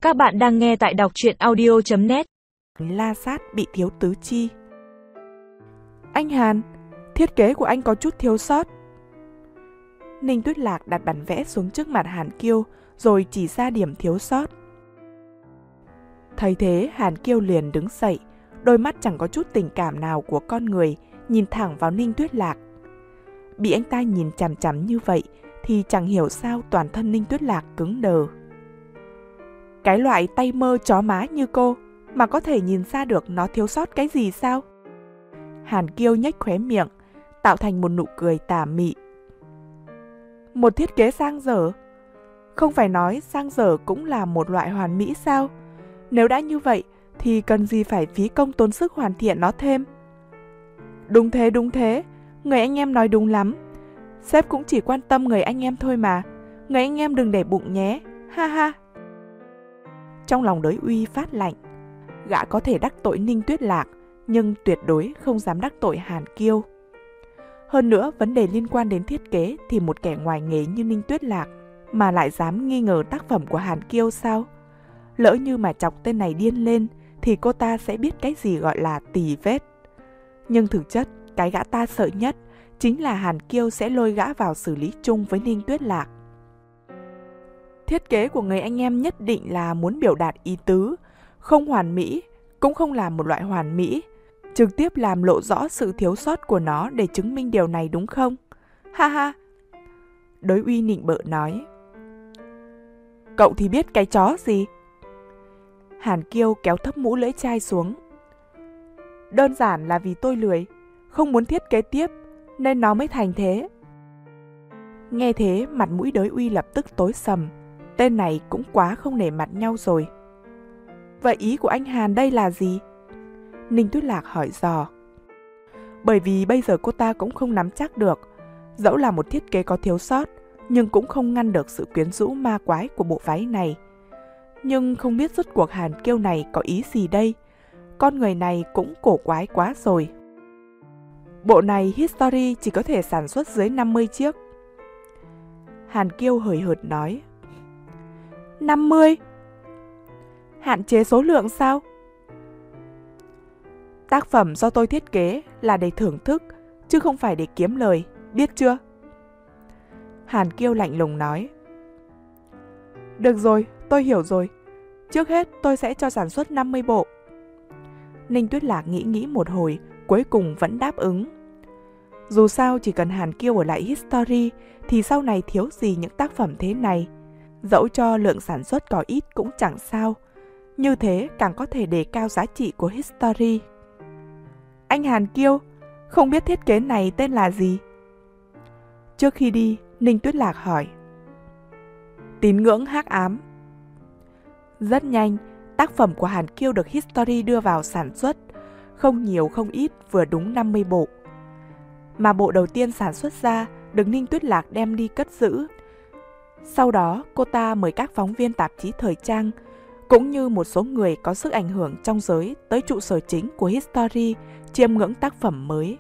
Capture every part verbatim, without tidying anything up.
Các bạn đang nghe tại đọc truyện audio chấm net. La Sát bị thiếu tứ chi. Anh Hàn, thiết kế của anh có chút thiếu sót. Ninh Tuyết Lạc đặt bản vẽ xuống trước mặt Hàn Kiêu rồi chỉ ra điểm thiếu sót. Thấy thế, Hàn Kiêu liền đứng dậy, đôi mắt chẳng có chút tình cảm nào của con người, nhìn thẳng vào Ninh Tuyết Lạc. Bị anh ta nhìn chằm chằm như vậy thì chẳng hiểu sao toàn thân Ninh Tuyết Lạc cứng đờ. Cái loại tay mơ chó má như cô mà có thể nhìn ra được nó thiếu sót cái gì sao? Hàn Kiêu nhếch khóe miệng, tạo thành một nụ cười tà mị. Một thiết kế sang dở? Không phải nói sang dở cũng là một loại hoàn mỹ sao? Nếu đã như vậy thì cần gì phải phí công tốn sức hoàn thiện nó thêm? Đúng thế, đúng thế, người anh em nói đúng lắm. Sếp cũng chỉ quan tâm người anh em thôi mà, người anh em đừng để bụng nhé, ha ha. Trong lòng Đới Uy phát lạnh, gã có thể đắc tội Ninh Tuyết Lạc, nhưng tuyệt đối không dám đắc tội Hàn Kiêu. Hơn nữa, vấn đề liên quan đến thiết kế thì một kẻ ngoài nghề như Ninh Tuyết Lạc mà lại dám nghi ngờ tác phẩm của Hàn Kiêu sao? Lỡ như mà chọc tên này điên lên thì cô ta sẽ biết cái gì gọi là tì vết. Nhưng thực chất, cái gã ta sợ nhất chính là Hàn Kiêu sẽ lôi gã vào xử lý chung với Ninh Tuyết Lạc. Thiết kế của người anh em nhất định là muốn biểu đạt ý tứ, không hoàn mỹ, cũng không là một loại hoàn mỹ, trực tiếp làm lộ rõ sự thiếu sót của nó để chứng minh điều này đúng không? Ha ha! Đới Uy nịnh bợ nói. Cậu thì biết cái chó gì? Hàn Kiêu kéo thấp mũ lưỡi chai xuống. Đơn giản là vì tôi lười, không muốn thiết kế tiếp, nên nó mới thành thế. Nghe thế, mặt mũi Đới Uy lập tức tối sầm. Tên này cũng quá không nể mặt nhau rồi. Vậy ý của anh Hàn đây là gì? Ninh Tuyết Lạc hỏi dò. Bởi vì bây giờ cô ta cũng không nắm chắc được. Dẫu là một thiết kế có thiếu sót, nhưng cũng không ngăn được sự quyến rũ ma quái của bộ váy này. Nhưng không biết rốt cuộc Hàn Kiêu này có ý gì đây? Con người này cũng cổ quái quá rồi. Bộ này History chỉ có thể sản xuất dưới năm mươi chiếc. Hàn Kiêu hời hợt nói. năm mươi? Hạn chế số lượng sao? Tác phẩm do tôi thiết kế là để thưởng thức, chứ không phải để kiếm lời, biết chưa? Hàn Kiêu lạnh lùng nói. Được rồi, tôi hiểu rồi. Trước hết tôi sẽ cho sản xuất năm mươi bộ. Ninh Tuyết Lạc nghĩ nghĩ một hồi, cuối cùng vẫn đáp ứng. Dù sao chỉ cần Hàn Kiêu ở lại History thì sau này thiếu gì những tác phẩm thế này. Dẫu cho lượng sản xuất có ít cũng chẳng sao. Như thế càng có thể đề cao giá trị của History. Anh Hàn Kiêu, không biết thiết kế này tên là gì? Trước khi đi, Ninh Tuyết Lạc hỏi. Tín ngưỡng hắc ám. Rất nhanh, tác phẩm của Hàn Kiêu được History đưa vào sản xuất. Không nhiều không ít, vừa đúng năm mươi bộ. Mà bộ đầu tiên sản xuất ra được Ninh Tuyết Lạc đem đi cất giữ. Sau đó, cô ta mời các phóng viên tạp chí thời trang, cũng như một số người có sức ảnh hưởng trong giới tới trụ sở chính của History chiêm ngưỡng tác phẩm mới.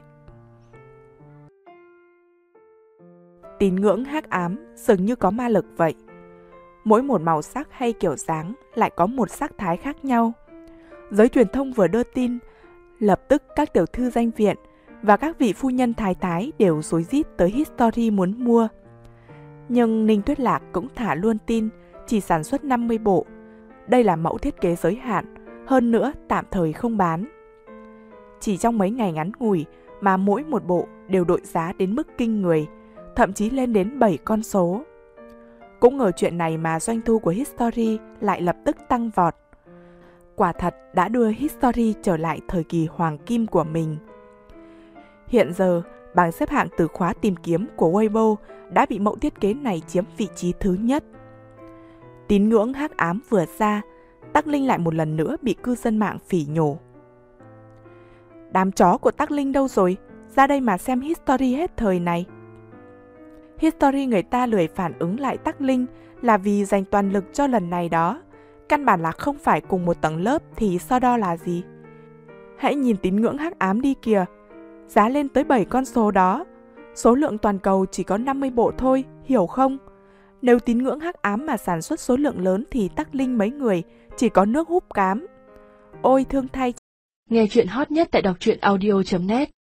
Tín ngưỡng hắc ám dường như có ma lực vậy. Mỗi một màu sắc hay kiểu dáng lại có một sắc thái khác nhau. Giới truyền thông vừa đưa tin, lập tức các tiểu thư danh viện và các vị phu nhân thái thái đều rối rít tới History muốn mua. Nhưng Ninh Tuyết Lạc cũng thả luôn tin chỉ sản xuất năm mươi bộ. Đây là mẫu thiết kế giới hạn, hơn nữa tạm thời không bán. Chỉ trong mấy ngày ngắn ngủi mà mỗi một bộ đều đội giá đến mức kinh người, thậm chí lên đến bảy con số. Cũng ngờ chuyện này mà doanh thu của History lại lập tức tăng vọt. Quả thật đã đưa History trở lại thời kỳ hoàng kim của mình. Hiện giờ, bảng xếp hạng từ khóa tìm kiếm của Weibo đã bị mẫu thiết kế này chiếm vị trí thứ nhất. Tín ngưỡng hắc ám vừa ra, Tắc Linh lại một lần nữa bị cư dân mạng phỉ nhổ. Đám chó của Tắc Linh đâu rồi? Ra đây mà xem History hết thời này. History người ta lười phản ứng lại Tắc Linh là vì dành toàn lực cho lần này đó. Căn bản là không phải cùng một tầng lớp thì so đo là gì? Hãy nhìn tín ngưỡng hắc ám đi kìa. Giá lên tới bảy con số đó. Số lượng toàn cầu chỉ có năm mươi bộ thôi, hiểu không? Nếu tín ngưỡng hắc ám mà sản xuất số lượng lớn thì tắc linh mấy người, chỉ có nước húp cám. Ôi thương thay. Nghe chuyện hot nhất tại đọc truyện audio chấm net